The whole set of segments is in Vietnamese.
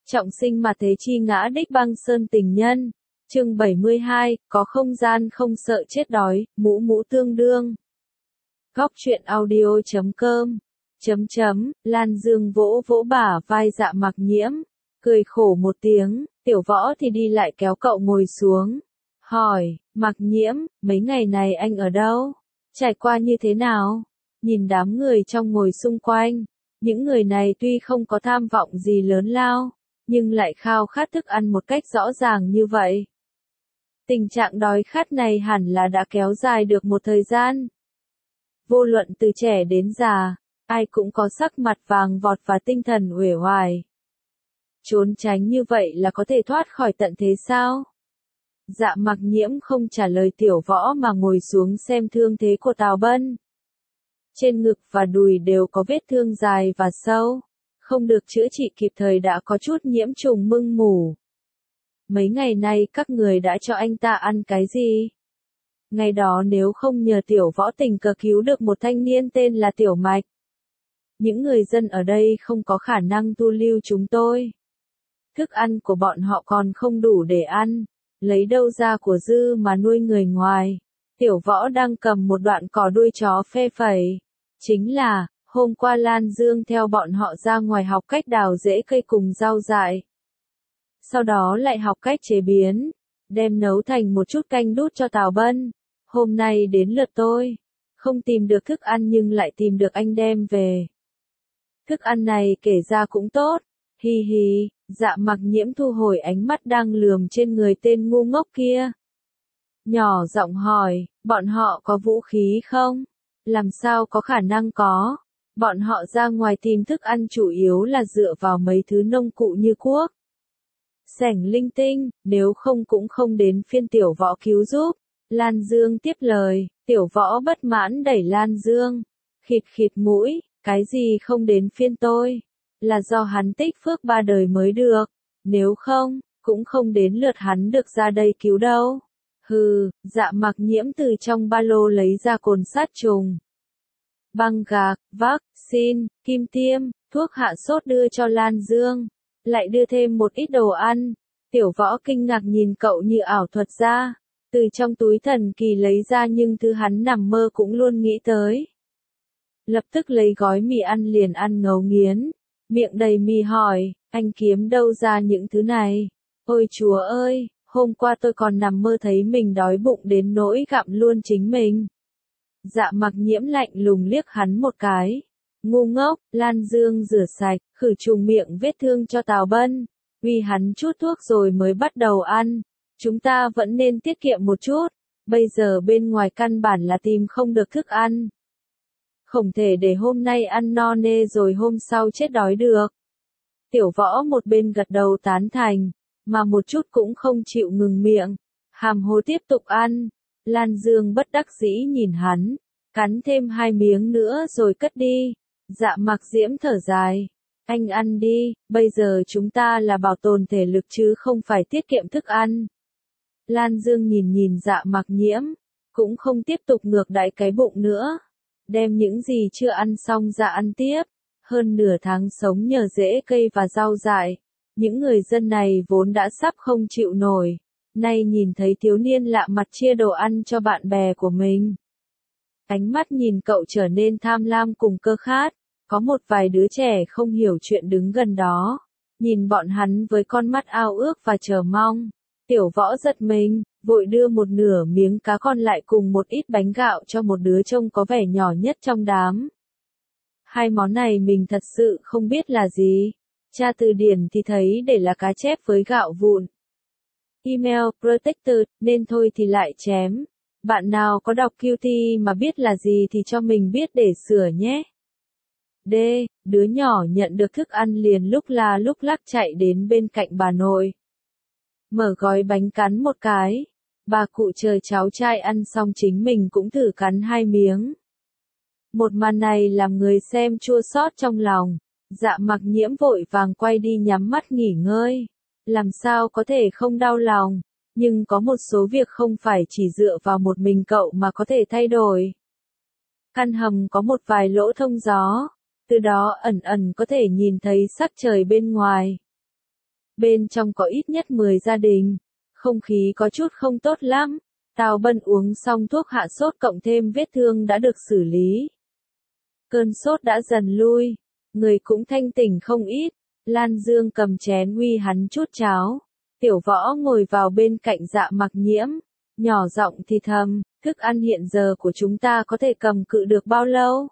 Trọng sinh mà thế chi ngã đích băng sơn tình nhân. Chương 72, có không gian không sợ chết đói, mũ mũ tương đương. Góc truyện audio.com. Lan Dương vỗ vỗ bả vai Dạ Mặc Nhiễm, cười khổ một tiếng, Tiểu Võ thì đi lại kéo cậu ngồi xuống. Hỏi, Mặc Nhiễm, mấy ngày này anh ở đâu? Trải qua như thế nào? Nhìn đám người trong ngồi xung quanh, những người này tuy không có tham vọng gì lớn lao, nhưng lại khao khát thức ăn một cách rõ ràng như vậy. Tình trạng đói khát này hẳn là đã kéo dài được một thời gian. Vô luận từ trẻ đến già, ai cũng có sắc mặt vàng vọt và tinh thần uể oải. Trốn tránh như vậy là có thể thoát khỏi tận thế sao? Dạ Mặc Nhiễm không trả lời Tiểu Võ mà ngồi xuống xem thương thế của Tào Bân. Trên ngực và đùi đều có vết thương dài và sâu, không được chữa trị kịp thời đã có chút nhiễm trùng mưng mủ. Mấy ngày nay các người đã cho anh ta ăn cái gì? Ngày đó nếu không nhờ Tiểu Võ tình cờ cứu được một thanh niên tên là Tiểu Mạch, những người dân ở đây không có khả năng thu lưu chúng tôi. Thức ăn của bọn họ còn không đủ để ăn, lấy đâu ra của dư mà nuôi người ngoài. Tiểu Võ đang cầm một đoạn cỏ đuôi chó phe phẩy. Chính là, hôm qua Lan Dương theo bọn họ ra ngoài học cách đào rễ cây cùng rau dại. Sau đó lại học cách chế biến, đem nấu thành một chút canh đút cho Tào Bân. Hôm nay đến lượt tôi, không tìm được thức ăn nhưng lại tìm được anh đem về. Thức ăn này kể ra cũng tốt, hi hi. Dạ Mặc Nhiễm thu hồi ánh mắt đang lườm trên người tên ngu ngốc kia. Nhỏ giọng hỏi, bọn họ có vũ khí không? Làm sao có khả năng có? Bọn họ ra ngoài tìm thức ăn chủ yếu là dựa vào mấy thứ nông cụ như cuốc, xẻng linh tinh, nếu không cũng không đến phiên Tiểu Võ cứu giúp. Lan Dương tiếp lời, Tiểu Võ bất mãn đẩy Lan Dương. Khịt khịt mũi, cái gì không đến phiên tôi? Là do hắn tích phước 3 đời mới được, nếu không, cũng không đến lượt hắn được ra đây cứu đâu. Hừ, Dạ Mặc Nhiễm từ trong ba lô lấy ra cồn sát trùng, băng gạc, vaccine, kim tiêm, thuốc hạ sốt đưa cho Lan Dương, lại đưa thêm một ít đồ ăn. Tiểu Võ kinh ngạc nhìn cậu như ảo thuật ra, từ trong túi thần kỳ lấy ra nhưng thứ hắn nằm mơ cũng luôn nghĩ tới. Lập tức lấy gói mì ăn liền ăn ngấu nghiến, miệng đầy mì hỏi, anh kiếm đâu ra những thứ này? Ôi Chúa ơi, hôm qua tôi còn nằm mơ thấy mình đói bụng đến nỗi gặm luôn chính mình. Dạ Mặc Nhiễm lạnh lùng liếc hắn một cái. Ngu ngốc. Lan Dương rửa sạch, khử trùng miệng vết thương cho Tào Bân, uy hắn chút thuốc rồi mới bắt đầu ăn. Chúng ta vẫn nên tiết kiệm một chút, bây giờ bên ngoài căn bản là tìm không được thức ăn. Không thể để hôm nay ăn no nê rồi hôm sau chết đói được. Tiểu Võ một bên gật đầu tán thành, mà một chút cũng không chịu ngừng miệng, hàm hồ tiếp tục ăn. Lan Dương bất đắc dĩ nhìn hắn, cắn thêm 2 miếng nữa rồi cất đi. Dạ Mặc Diễm thở dài, anh ăn đi, bây giờ chúng ta là bảo tồn thể lực chứ không phải tiết kiệm thức ăn. Lan Dương nhìn nhìn Dạ Mặc Nhiễm, cũng không tiếp tục ngược đãi cái bụng nữa, đem những gì chưa ăn xong ra ăn tiếp. Hơn nửa tháng sống nhờ rễ cây và rau dại, những người dân này vốn đã sắp không chịu nổi, nay nhìn thấy thiếu niên lạ mặt chia đồ ăn cho bạn bè của mình. Ánh mắt nhìn cậu trở nên tham lam cùng cơ khát, có một vài đứa trẻ không hiểu chuyện đứng gần đó, nhìn bọn hắn với con mắt ao ước và chờ mong. Tiểu Võ giật mình, vội đưa một nửa miếng cá còn lại cùng một ít bánh gạo cho một đứa trông có vẻ nhỏ nhất trong đám. Hai món này mình thật sự không biết là gì. Tra từ điển thì thấy để là cá chép với gạo vụn. Email protected, nên thôi thì lại chém. Bạn nào có đọc QT mà biết là gì thì cho mình biết để sửa nhé. D. Đứa nhỏ nhận được thức ăn liền lúc la lúc lắc chạy đến bên cạnh bà nội. Mở gói bánh cắn một cái. Bà cụ chờ cháu trai ăn xong chính mình cũng thử cắn 2 miếng. Một màn này làm người xem chua xót trong lòng. Dạ Mặc Nhiễm vội vàng quay đi nhắm mắt nghỉ ngơi. Làm sao có thể không đau lòng, nhưng có một số việc không phải chỉ dựa vào một mình cậu mà có thể thay đổi. Căn hầm có một vài lỗ thông gió, từ đó ẩn ẩn có thể nhìn thấy sắc trời bên ngoài. Bên trong có ít nhất 10 gia đình. Không khí có chút không tốt lắm. Tào Bân uống xong thuốc hạ sốt cộng thêm vết thương đã được xử lý. Cơn sốt đã dần lui. Người cũng thanh tỉnh không ít. Lan Dương cầm chén uy hắn chút cháo. Tiểu Võ ngồi vào bên cạnh Dạ Mặc Nhiễm. Nhỏ giọng thì thầm, thức ăn hiện giờ của chúng ta có thể cầm cự được bao lâu?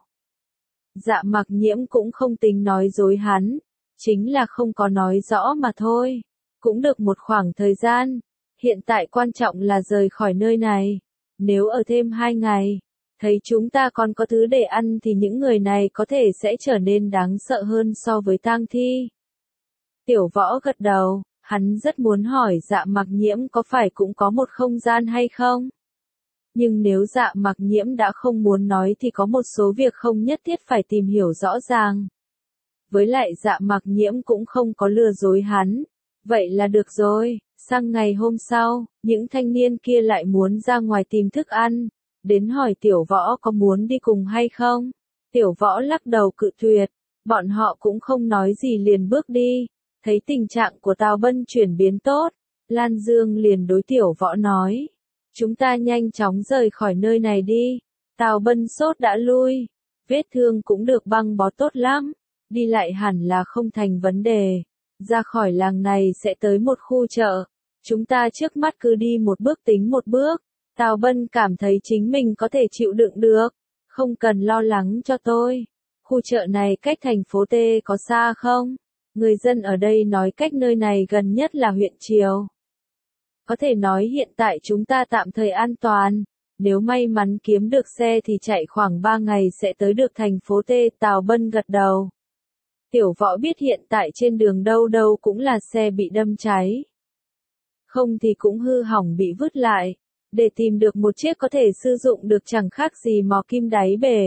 Dạ Mặc Nhiễm cũng không tính nói dối hắn. Chính là không có nói rõ mà thôi. Cũng được một khoảng thời gian. Hiện tại quan trọng là rời khỏi nơi này. Nếu ở thêm 2 ngày, thấy chúng ta còn có thứ để ăn thì những người này có thể sẽ trở nên đáng sợ hơn so với tang thi. Tiểu Võ gật đầu, hắn rất muốn hỏi Dạ Mặc Nhiễm có phải cũng có một không gian hay không? Nhưng nếu Dạ Mặc Nhiễm đã không muốn nói thì có một số việc không nhất thiết phải tìm hiểu rõ ràng. Với lại Dạ Mặc Nhiễm cũng không có lừa dối hắn. Vậy là được rồi. Sang ngày hôm sau, những thanh niên kia lại muốn ra ngoài tìm thức ăn. Đến hỏi Tiểu Võ có muốn đi cùng hay không? Tiểu Võ lắc đầu cự tuyệt. Bọn họ cũng không nói gì liền bước đi. Thấy tình trạng của Tào Bân chuyển biến tốt. Lan Dương liền đối Tiểu Võ nói. Chúng ta nhanh chóng rời khỏi nơi này đi. Tào Bân sốt đã lui. Vết thương cũng được băng bó tốt lắm. Đi lại hẳn là không thành vấn đề. Ra khỏi làng này sẽ tới một khu chợ. Chúng ta trước mắt cứ đi một bước tính một bước. Tào Bân cảm thấy chính mình có thể chịu đựng được. Không cần lo lắng cho tôi. Khu chợ này cách thành phố T có xa không? Người dân ở đây nói cách nơi này gần nhất là huyện Triều. Có thể nói hiện tại chúng ta tạm thời an toàn. Nếu may mắn kiếm được xe thì chạy khoảng 3 ngày sẽ tới được thành phố T. Tào Bân gật đầu. Tiểu Võ biết hiện tại trên đường đâu đâu cũng là xe bị đâm cháy. Không thì cũng hư hỏng bị vứt lại. Để tìm được một chiếc có thể sử dụng được chẳng khác gì mò kim đáy bể.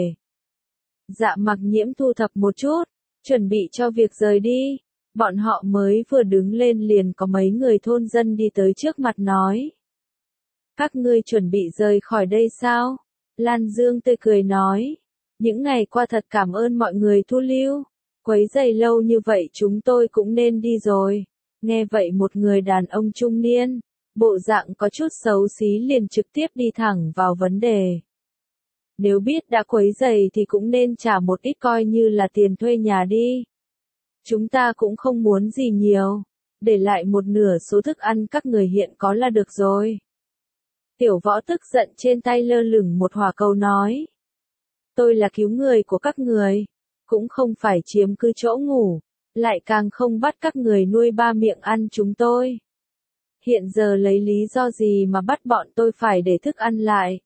Dạ Mặc Nhiễm thu thập một chút, chuẩn bị cho việc rời đi. Bọn họ mới vừa đứng lên liền có mấy người thôn dân đi tới trước mặt nói. Các ngươi chuẩn bị rời khỏi đây sao? Lan Dương tươi cười nói. Những ngày qua thật cảm ơn mọi người thu lưu. Quấy rầy lâu như vậy chúng tôi cũng nên đi rồi. Nghe vậy một người đàn ông trung niên, bộ dạng có chút xấu xí liền trực tiếp đi thẳng vào vấn đề. Nếu biết đã quấy rầy thì cũng nên trả một ít coi như là tiền thuê nhà đi. Chúng ta cũng không muốn gì nhiều, để lại một nửa số thức ăn các người hiện có là được rồi. Tiểu Võ tức giận trên tay lơ lửng một hỏa cầu nói. Tôi là cứu người của các người, cũng không phải chiếm cứ chỗ ngủ, lại càng không bắt các người nuôi ba miệng ăn chúng tôi. Hiện giờ lấy lý do gì mà bắt bọn tôi phải để thức ăn lại?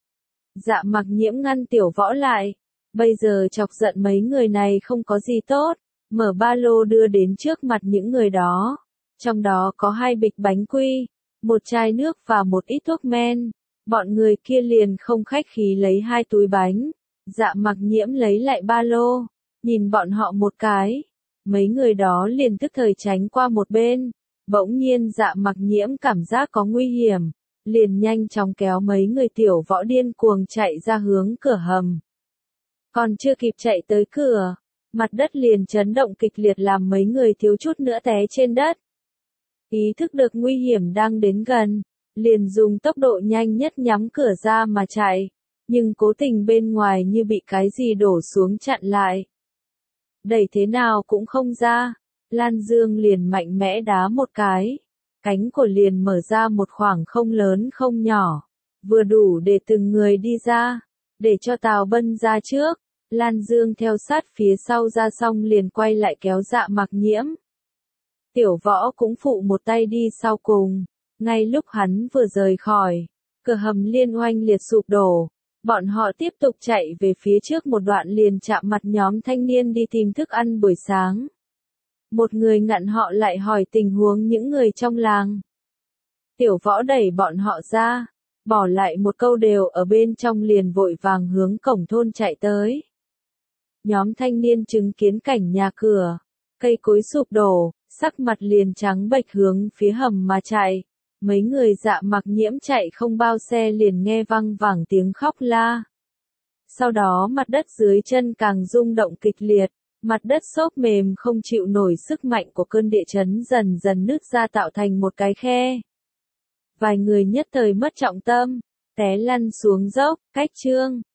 Dạ Mặc Nhiễm ngăn Tiểu Võ lại. Bây giờ chọc giận mấy người này không có gì tốt. Mở ba lô đưa đến trước mặt những người đó. Trong đó có 2 bịch bánh quy, một chai nước và một ít thuốc men. Bọn người kia liền không khách khí lấy 2 túi bánh. Dạ Mặc Nhiễm lấy lại ba lô, nhìn bọn họ một cái. Mấy người đó liền tức thời tránh qua một bên. Bỗng nhiên Dạ Mặc Nhiễm cảm giác có nguy hiểm, liền nhanh chóng kéo mấy người Tiểu Võ điên cuồng chạy ra hướng cửa hầm. Còn chưa kịp chạy tới cửa, mặt đất liền chấn động kịch liệt làm mấy người thiếu chút nữa té trên đất. Ý thức được nguy hiểm đang đến gần, liền dùng tốc độ nhanh nhất nhắm cửa ra mà chạy, nhưng cố tình bên ngoài như bị cái gì đổ xuống chặn lại. Đẩy thế nào cũng không ra, Lan Dương liền mạnh mẽ đá một cái. Cánh của liền mở ra một khoảng không lớn không nhỏ, vừa đủ để từng người đi ra, để cho Tào Bân ra trước. Lan Dương theo sát phía sau ra xong liền quay lại kéo Dạ Mặc Nhiễm. Tiểu Võ cũng phụ một tay đi sau cùng. Ngay lúc hắn vừa rời khỏi, cửa hầm liên oanh liệt sụp đổ. Bọn họ tiếp tục chạy về phía trước một đoạn liền chạm mặt nhóm thanh niên đi tìm thức ăn buổi sáng. Một người ngặn họ lại hỏi tình huống những người trong làng. Tiểu Võ đẩy bọn họ ra, bỏ lại một câu đều ở bên trong liền vội vàng hướng cổng thôn chạy tới. Nhóm thanh niên chứng kiến cảnh nhà cửa, cây cối sụp đổ, sắc mặt liền trắng bệch hướng phía hầm mà chạy. Mấy người Dạ Mặc Nhiễm chạy không bao xe liền nghe văng vẳng tiếng khóc la. Sau đó mặt đất dưới chân càng rung động kịch liệt, Mặt đất xốp mềm không chịu nổi sức mạnh của cơn địa chấn dần dần nứt ra tạo thành một cái khe. Vài người nhất thời mất trọng tâm, té lăn xuống dốc, cách Trương